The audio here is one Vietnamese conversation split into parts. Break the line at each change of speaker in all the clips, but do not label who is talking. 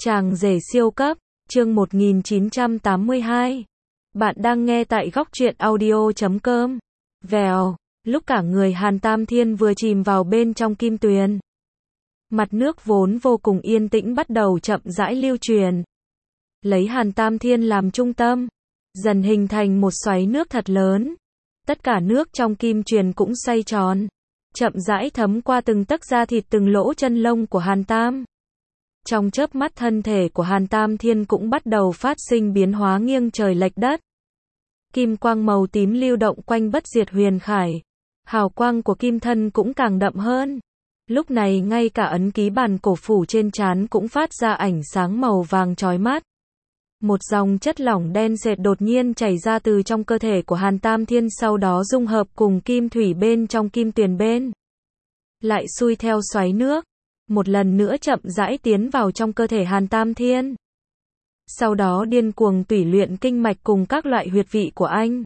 Chàng rể siêu cấp, chương 1982. Bạn đang nghe tại góc truyện audio.com. Vèo, lúc cả người Hàn Tam Thiên vừa chìm vào bên trong kim tuyền. Mặt nước vốn vô cùng yên tĩnh bắt đầu chậm rãi lưu truyền. Lấy Hàn Tam Thiên làm trung tâm, dần hình thành một xoáy nước thật lớn. Tất cả nước trong kim tuyền cũng xoay tròn, chậm rãi thấm qua từng tấc da thịt từng lỗ chân lông của Hàn Tam. Trong chớp mắt thân thể của Hàn Tam Thiên cũng bắt đầu phát sinh biến hóa nghiêng trời lệch đất. Kim quang màu tím lưu động quanh bất diệt huyền khải. Hào quang của kim thân cũng càng đậm hơn. Lúc này ngay cả ấn ký bản cổ phủ trên trán cũng phát ra ánh sáng màu vàng chói mắt. Một dòng chất lỏng đen sệt đột nhiên chảy ra từ trong cơ thể của Hàn Tam Thiên, sau đó dung hợp cùng kim thủy bên trong kim tuyền bên. Lại xuôi theo xoáy nước, một lần nữa chậm rãi tiến vào trong cơ thể Hàn Tam Thiên. Sau đó điên cuồng tủy luyện kinh mạch cùng các loại huyệt vị của anh.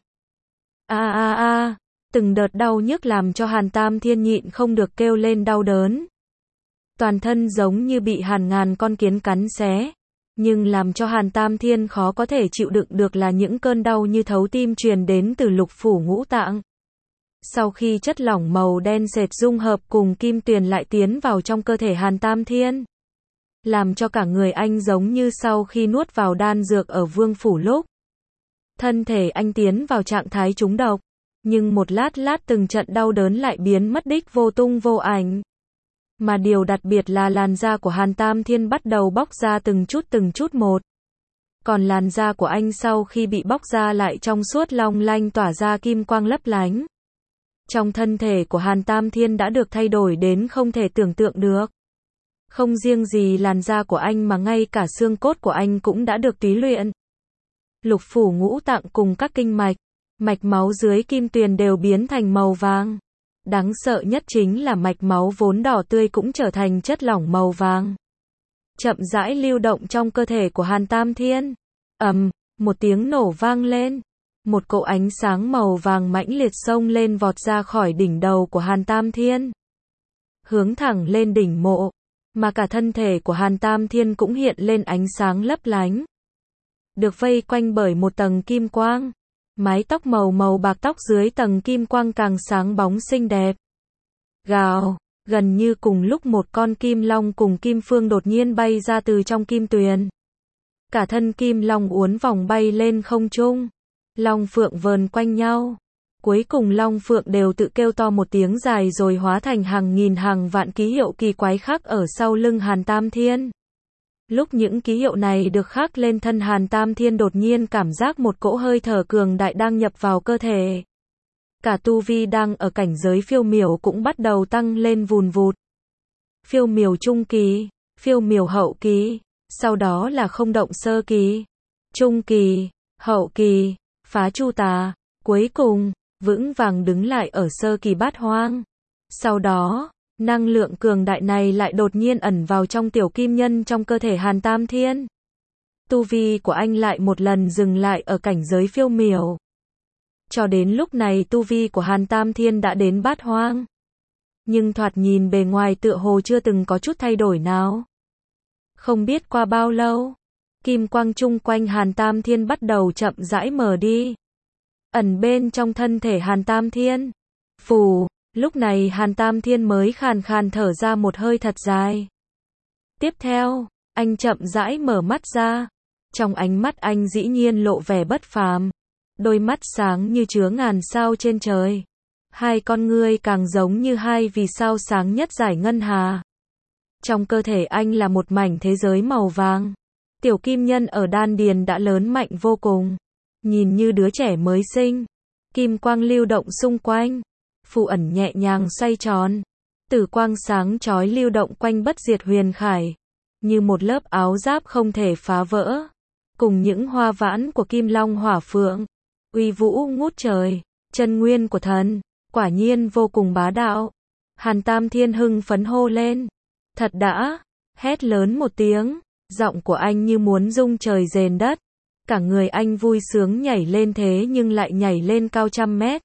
Từng đợt đau nhức làm cho Hàn Tam Thiên nhịn không được kêu lên đau đớn. Toàn thân giống như bị hàng ngàn con kiến cắn xé. Nhưng làm cho Hàn Tam Thiên khó có thể chịu đựng được là những cơn đau như thấu tim truyền đến từ lục phủ ngũ tạng. Sau khi chất lỏng màu đen sệt dung hợp cùng kim tuyền lại tiến vào trong cơ thể Hàn Tam Thiên, làm cho cả người anh giống như sau khi nuốt vào đan dược ở vương phủ lúc. Thân thể anh tiến vào trạng thái trúng độc, nhưng một lát từng trận đau đớn lại biến mất đích vô tung vô ảnh. Mà điều đặc biệt là làn da của Hàn Tam Thiên bắt đầu bóc ra từng chút một. Còn làn da của anh sau khi bị bóc ra lại trong suốt long lanh tỏa ra kim quang lấp lánh. Trong thân thể của Hàn Tam Thiên đã được thay đổi đến không thể tưởng tượng được. Không riêng gì làn da của anh mà ngay cả xương cốt của anh cũng đã được túy luyện. Lục phủ ngũ tạng cùng các kinh mạch, mạch máu dưới kim tuyền đều biến thành màu vàng. Đáng sợ nhất chính là mạch máu vốn đỏ tươi cũng trở thành chất lỏng màu vàng. Chậm rãi lưu động trong cơ thể của Hàn Tam Thiên. Một tiếng nổ vang lên. Một cỗ ánh sáng màu vàng mãnh liệt xông lên vọt ra khỏi đỉnh đầu của Hàn Tam Thiên. Hướng thẳng lên đỉnh mộ. Mà cả thân thể của Hàn Tam Thiên cũng hiện lên ánh sáng lấp lánh. Được vây quanh bởi một tầng kim quang. Mái tóc màu bạc tóc dưới tầng kim quang càng sáng bóng xinh đẹp. Gào, gần như cùng lúc một con kim long cùng kim phương đột nhiên bay ra từ trong kim tuyền. Cả thân kim long uốn vòng bay lên không trung. Long phượng vờn quanh nhau. Cuối cùng long phượng đều tự kêu to một tiếng dài rồi hóa thành hàng nghìn hàng vạn ký hiệu kỳ quái khắc ở sau lưng Hàn Tam Thiên. Lúc những ký hiệu này được khắc lên thân Hàn Tam Thiên đột nhiên cảm giác một cỗ hơi thở cường đại đang nhập vào cơ thể. Cả tu vi đang ở cảnh giới phiêu miểu cũng bắt đầu tăng lên vùn vụt. Phiêu miểu trung kỳ, phiêu miểu hậu kỳ, sau đó là không động sơ kỳ, trung kỳ, hậu kỳ, phá chu tà, cuối cùng, vững vàng đứng lại ở sơ kỳ bát hoang. Sau đó, năng lượng cường đại này lại đột nhiên ẩn vào trong tiểu kim nhân trong cơ thể Hàn Tam Thiên. Tu vi của anh lại một lần dừng lại ở cảnh giới phiêu miểu. Cho đến lúc này tu vi của Hàn Tam Thiên đã đến bát hoang. Nhưng thoạt nhìn bề ngoài tựa hồ chưa từng có chút thay đổi nào. Không biết qua bao lâu, kim quang chung quanh Hàn Tam Thiên bắt đầu chậm rãi mở đi. Ẩn bên trong thân thể Hàn Tam Thiên. Phù, lúc này Hàn Tam Thiên mới khàn khàn thở ra một hơi thật dài. Tiếp theo, anh chậm rãi mở mắt ra. Trong ánh mắt anh dĩ nhiên lộ vẻ bất phàm. Đôi mắt sáng như chứa ngàn sao trên trời. Hai con ngươi càng giống như hai vì sao sáng nhất dải ngân hà. Trong cơ thể anh là một mảnh thế giới màu vàng. Tiểu kim nhân ở đan điền đã lớn mạnh vô cùng. Nhìn như đứa trẻ mới sinh. Kim quang lưu động xung quanh. Phù ẩn nhẹ nhàng xoay tròn. Tử quang sáng chói lưu động quanh bất diệt huyền khải. Như một lớp áo giáp không thể phá vỡ. Cùng những hoa vãn của kim long hỏa phượng. Uy vũ ngút trời. Chân nguyên của thần. Quả nhiên vô cùng bá đạo. Hàn Tam Thiên hưng phấn hô lên. Thật đã. Hét lớn một tiếng. Giọng của anh như muốn rung trời rền đất. Cả người anh vui sướng nhảy lên thế nhưng lại nhảy lên cao trăm mét.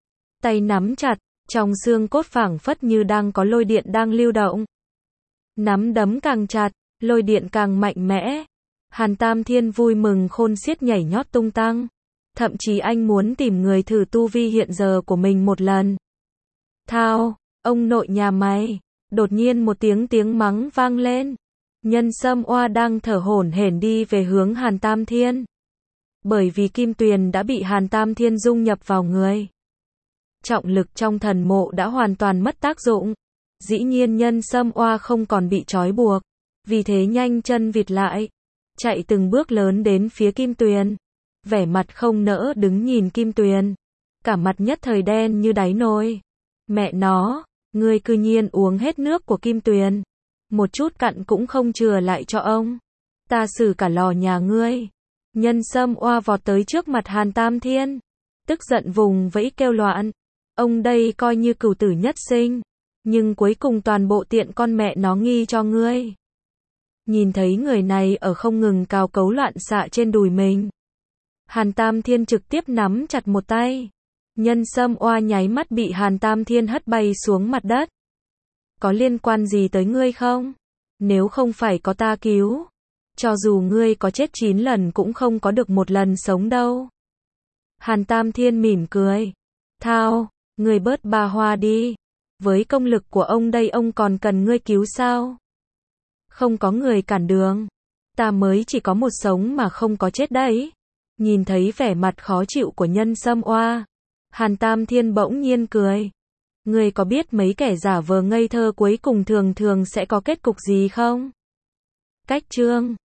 Tay nắm chặt, trong xương cốt phảng phất như đang có lôi điện đang lưu động. Nắm đấm càng chặt, lôi điện càng mạnh mẽ. Hàn Tam Thiên vui mừng khôn xiết nhảy nhót tung tăng. Thậm chí anh muốn tìm người thử tu vi hiện giờ của mình một lần. Thao, ông nội nhà mày. Đột nhiên một tiếng mắng vang lên. Nhân Sâm Oa đang thở hổn hển đi về hướng Hàn Tam Thiên. Bởi vì kim tuyền đã bị Hàn Tam Thiên dung nhập vào người. Trọng lực trong thần mộ đã hoàn toàn mất tác dụng. Dĩ nhiên Nhân Sâm Oa không còn bị trói buộc. Vì thế nhanh chân vịt lại. Chạy từng bước lớn đến phía kim tuyền. Vẻ mặt không nỡ đứng nhìn kim tuyền. Cả mặt nhất thời đen như đáy nồi. Mẹ nó, ngươi cư nhiên uống hết nước của kim tuyền. Một chút cặn cũng không chừa lại cho ông. Ta xử cả lò nhà ngươi. Nhân Sâm Oa vọt tới trước mặt Hàn Tam Thiên. Tức giận vùng vẫy kêu loạn. Ông đây coi như cửu tử nhất sinh. Nhưng cuối cùng toàn bộ tiện con mẹ nó nghi cho ngươi. Nhìn thấy người này ở không ngừng cào cấu loạn xạ trên đùi mình. Hàn Tam Thiên trực tiếp nắm chặt một tay. Nhân Sâm Oa nháy mắt bị Hàn Tam Thiên hất bay xuống mặt đất. Có liên quan gì tới ngươi không? Nếu không phải có ta cứu, cho dù ngươi có chết 9 lần cũng không có được một lần sống đâu. Hàn Tam Thiên mỉm cười. Thao, ngươi bớt ba hoa đi. Với công lực của ông đây ông còn cần ngươi cứu sao? Không có người cản đường. Ta mới chỉ có một sống mà không có chết đấy. Nhìn thấy vẻ mặt khó chịu của Nhân Sâm Oa, Hàn Tam Thiên bỗng nhiên cười. Ngươi có biết mấy kẻ giả vờ ngây thơ cuối cùng thường thường sẽ có kết cục gì không? Cách chương